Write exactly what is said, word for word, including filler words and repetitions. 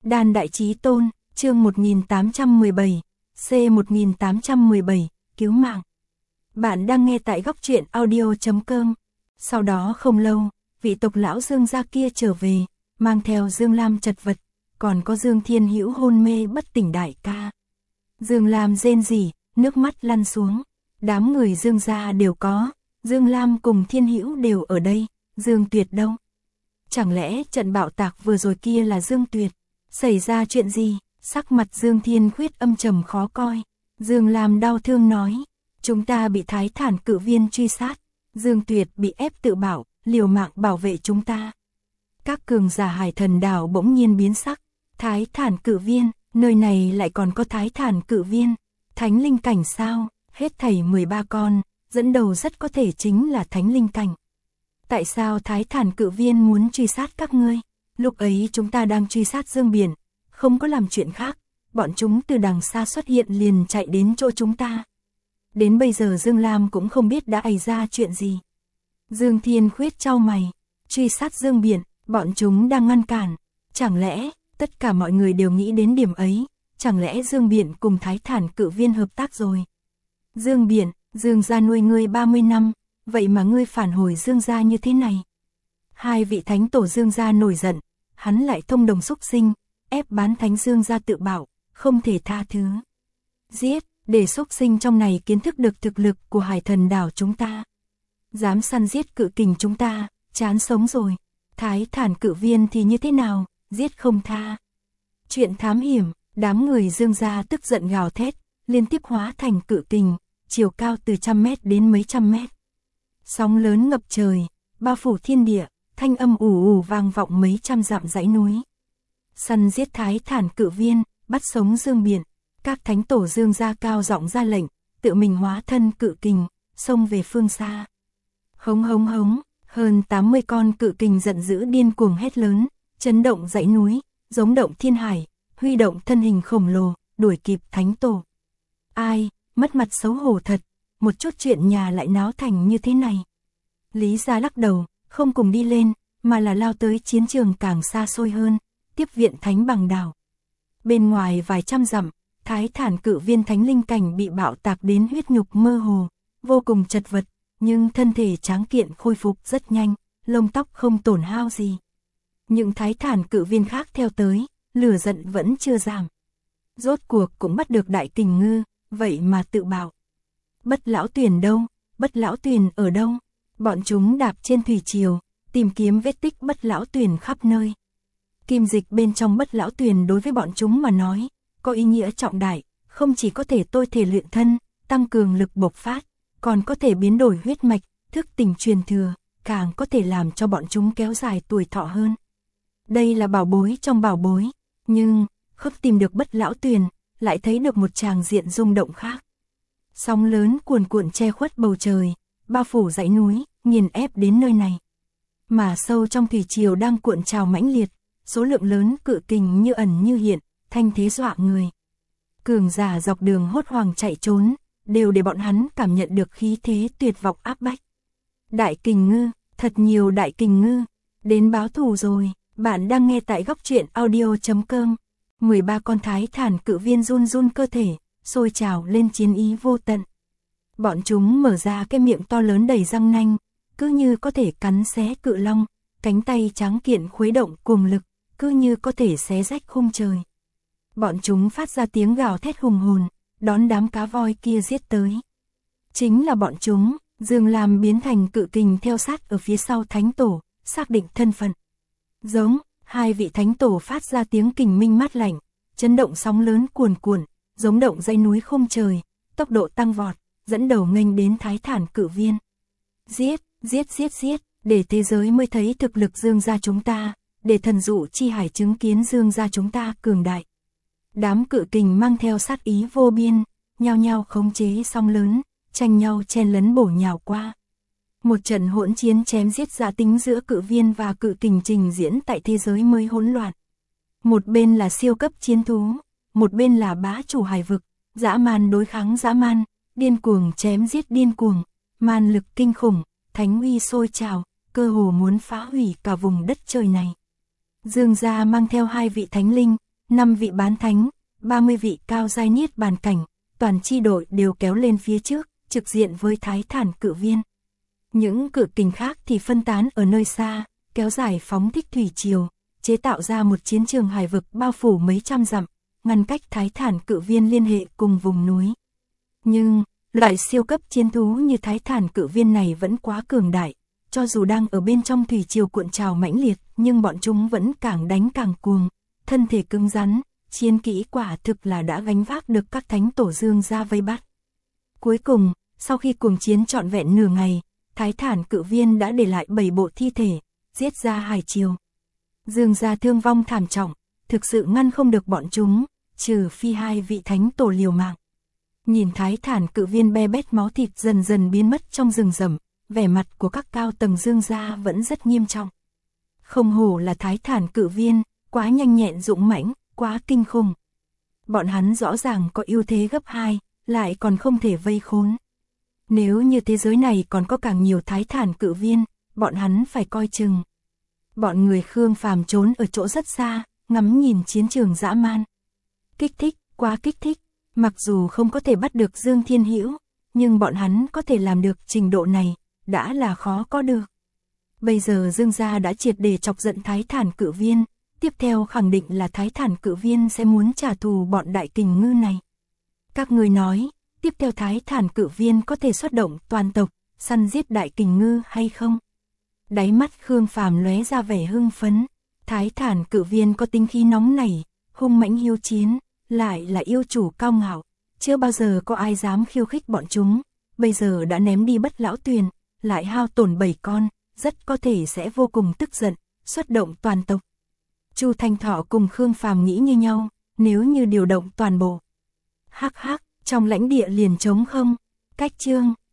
Đan Đại Chí Tôn, chương một nghìn tám trăm mười bảy, C một nghìn tám trăm mười bảy, cứu mạng. Bạn đang nghe tại góc truyện audio chấm com. Sau đó không lâu, vị tộc lão Dương gia kia trở về, mang theo Dương Lam chật vật, còn có Dương Thiên Hữu hôn mê bất tỉnh đại ca. Dương Lam rên rỉ, nước mắt lăn xuống. Đám người Dương gia đều có, Dương Lam cùng Thiên Hữu đều ở đây, Dương Tuyệt đâu? Chẳng lẽ trận bạo tạc vừa rồi kia là Dương Tuyệt? Xảy ra chuyện gì? Sắc mặt Dương Thiên Khuyết âm trầm khó coi. Dương Lam đau thương nói, chúng ta bị Thái Thản cự viên truy sát, Dương Tuyệt bị ép tự bảo, liều mạng bảo vệ chúng ta. Các cường giả Hải Thần đảo bỗng nhiên biến sắc. Thái Thản cự viên, nơi này lại còn có Thái Thản cự viên. Thánh linh cảnh sao? Hết thảy mười ba con, dẫn đầu rất có thể chính là thánh linh cảnh. Tại sao Thái Thản cự viên muốn truy sát các ngươi? Lúc ấy chúng ta đang truy sát Dương Biển, không có làm chuyện khác, bọn chúng từ đằng xa xuất hiện liền chạy đến chỗ chúng ta. Đến bây giờ Dương Lam cũng không biết đã xảy ra chuyện gì. Dương Thiên Khuyết chau mày, truy sát Dương Biển, bọn chúng đang ngăn cản. Chẳng lẽ, tất cả mọi người đều nghĩ đến điểm ấy, chẳng lẽ Dương Biển cùng Thái Thản cự viên hợp tác rồi? Dương Biển, Dương gia nuôi ngươi ba mươi năm, vậy mà ngươi phản hồi Dương gia như thế này. Hai vị thánh tổ Dương gia nổi giận, hắn lại thông đồng xúc sinh, ép bán thánh Dương gia tự bảo, không thể tha thứ. Giết, để xúc sinh trong này kiến thức được thực lực của Hải Thần đảo chúng ta. Dám săn giết cự kình chúng ta, chán sống rồi. Thái Thản cự viên thì như thế nào, giết không tha. Chuyện thám hiểm, đám người Dương gia tức giận gào thét, liên tiếp hóa thành cự kình, chiều cao từ trăm mét đến mấy trăm mét. Sóng lớn ngập trời, bao phủ thiên địa, thanh âm ù ù vang vọng mấy trăm dặm dãy núi. Săn giết Thái Thản cự viên, bắt sống Dương Biển, các thánh tổ Dương gia cao giọng ra lệnh, tự mình hóa thân cự kình, xông về phương xa. Hống hống hống, hơn tám mươi con cự kình giận dữ điên cuồng hét lớn, chấn động dãy núi, giống động thiên hải, huy động thân hình khổng lồ, đuổi kịp thánh tổ. Ai, mất mặt xấu hổ thật, một chút chuyện nhà lại náo thành như thế này. Lý gia lắc đầu, không cùng đi lên, mà là lao tới chiến trường càng xa xôi hơn, tiếp viện thánh bằng đảo. Bên ngoài vài trăm dặm, Thái Thản cự viên thánh linh cảnh bị bạo tạc đến huyết nhục mơ hồ, vô cùng chật vật, nhưng thân thể tráng kiện khôi phục rất nhanh, lông tóc không tổn hao gì. Những Thái Thản cự viên khác theo tới, lửa giận vẫn chưa giảm. Rốt cuộc cũng bắt được đại kình ngư, vậy mà tự bảo. Bất lão tuyền đâu, bất lão tuyền ở đâu? Bọn chúng đạp trên thủy triều, tìm kiếm vết tích bất lão tuyền khắp nơi. Kim dịch bên trong bất lão tuyền đối với bọn chúng mà nói, có ý nghĩa trọng đại, không chỉ có thể tôi thể luyện thân, tăng cường lực bộc phát, còn có thể biến đổi huyết mạch, thức tỉnh truyền thừa, càng có thể làm cho bọn chúng kéo dài tuổi thọ hơn. Đây là bảo bối trong bảo bối, nhưng, không tìm được bất lão tuyền, lại thấy được một tràng diện rung động khác. Sóng lớn cuồn cuộn che khuất bầu trời, bao phủ dãy núi, nghiền ép đến nơi này. Mà sâu trong thủy triều đang cuộn trào mãnh liệt, số lượng lớn cự kình như ẩn như hiện, thanh thế dọa người. Cường giả dọc đường hốt hoảng chạy trốn, đều để bọn hắn cảm nhận được khí thế tuyệt vọng áp bách. Đại kình ngư, thật nhiều đại kình ngư, đến báo thù rồi. Bạn đang nghe tại góc truyện audio chấm com. mười ba con Thái Thản cự viên run run cơ thể, sôi trào lên chiến ý vô tận. Bọn chúng mở ra cái miệng to lớn đầy răng nanh, cứ như có thể cắn xé cự long, cánh tay tráng kiện khuấy động cuồng lực, cứ như có thể xé rách khung trời. Bọn chúng phát ra tiếng gào thét hùng hồn, đón đám cá voi kia giết tới. Chính là bọn chúng, Dương Lam biến thành cự kình theo sát ở phía sau thánh tổ, xác định thân phận. Giống, hai vị thánh tổ phát ra tiếng kình minh mát lạnh, chấn động sóng lớn cuồn cuộn, giống động dãy núi không trời, tốc độ tăng vọt, dẫn đầu nghênh đến Thái Thản cự viên. Giết, giết giết giết, để thế giới mới thấy thực lực Dương gia chúng ta, để thần dụ chi hải chứng kiến Dương gia chúng ta cường đại. Đám cự kình mang theo sát ý vô biên, nhao nhao khống chế sóng lớn, tranh nhau chen lấn bổ nhào qua. Một trận hỗn chiến chém giết dã tính giữa cự viên và cự kình trình diễn tại thế giới mới hỗn loạn. Một bên là siêu cấp chiến thú, một bên là bá chủ hải vực, dã man đối kháng dã man, điên cuồng chém giết điên cuồng, man lực kinh khủng, thánh uy sôi trào, cơ hồ muốn phá hủy cả vùng đất trời này. Dương gia mang theo hai vị thánh linh, năm vị bán thánh, ba mươi vị cao giai niết bàn cảnh, toàn chi đội đều kéo lên phía trước, trực diện với Thái Thản Cự Viên. Những cự kình khác thì phân tán ở nơi xa, kéo dài phóng thích thủy triều, chế tạo ra một chiến trường hải vực bao phủ mấy trăm dặm, ngăn cách Thái Thản Cự Viên liên hệ cùng vùng núi. Nhưng, loại siêu cấp chiến thú như Thái Thản Cự Viên này vẫn quá cường đại, cho dù đang ở bên trong thủy triều cuộn trào mãnh liệt, nhưng bọn chúng vẫn càng đánh càng cuồng, thân thể cứng rắn, chiến kỹ quả thực là đã gánh vác được các thánh tổ Dương gia vây bắt. Cuối cùng, sau khi cuồng chiến trọn vẹn nửa ngày, Thái Thản Cự Viên đã để lại bảy bộ thi thể, giết ra hải triều. Dương gia thương vong thảm trọng, thực sự ngăn không được bọn chúng, trừ phi hai vị thánh tổ liều mạng. Nhìn Thái Thản Cự Viên be bét máu thịt dần dần biến mất trong rừng rậm, vẻ mặt của các cao tầng Dương gia vẫn rất nghiêm trọng. Không hổ là Thái Thản Cự Viên, quá nhanh nhẹn dũng mãnh, quá kinh khủng. Bọn hắn rõ ràng có ưu thế gấp hai, lại còn không thể vây khốn. Nếu như thế giới này còn có càng nhiều Thái Thản Cự Viên, bọn hắn phải coi chừng. Bọn người Khương Phàm trốn ở chỗ rất xa, ngắm nhìn chiến trường dã man. Kích thích, quá kích thích, mặc dù không có thể bắt được Dương Thiên Hữu, nhưng bọn hắn có thể làm được trình độ này, đã là khó có được. Bây giờ Dương gia đã triệt để chọc giận Thái Thản Cự Viên, tiếp theo khẳng định là Thái Thản Cự Viên sẽ muốn trả thù bọn đại kình ngư này. Các người nói, tiếp theo Thái Thản Cự Viên có thể xuất động toàn tộc, săn giết đại kình ngư hay không? Đáy mắt Khương Phàm lóe ra vẻ hưng phấn, Thái Thản Cự Viên có tính khí nóng nảy, hung mãnh hiếu chiến, lại là yêu chủ cao ngạo, chưa bao giờ có ai dám khiêu khích bọn chúng, bây giờ đã ném đi Bất Lão Tuyền, lại hao tổn bảy con, rất có thể sẽ vô cùng tức giận, xuất động toàn tộc. Chu Thanh Thọ cùng Khương Phàm nghĩ như nhau, nếu như điều động toàn bộ. Hắc hắc, trong lãnh địa liền trống không, cách chương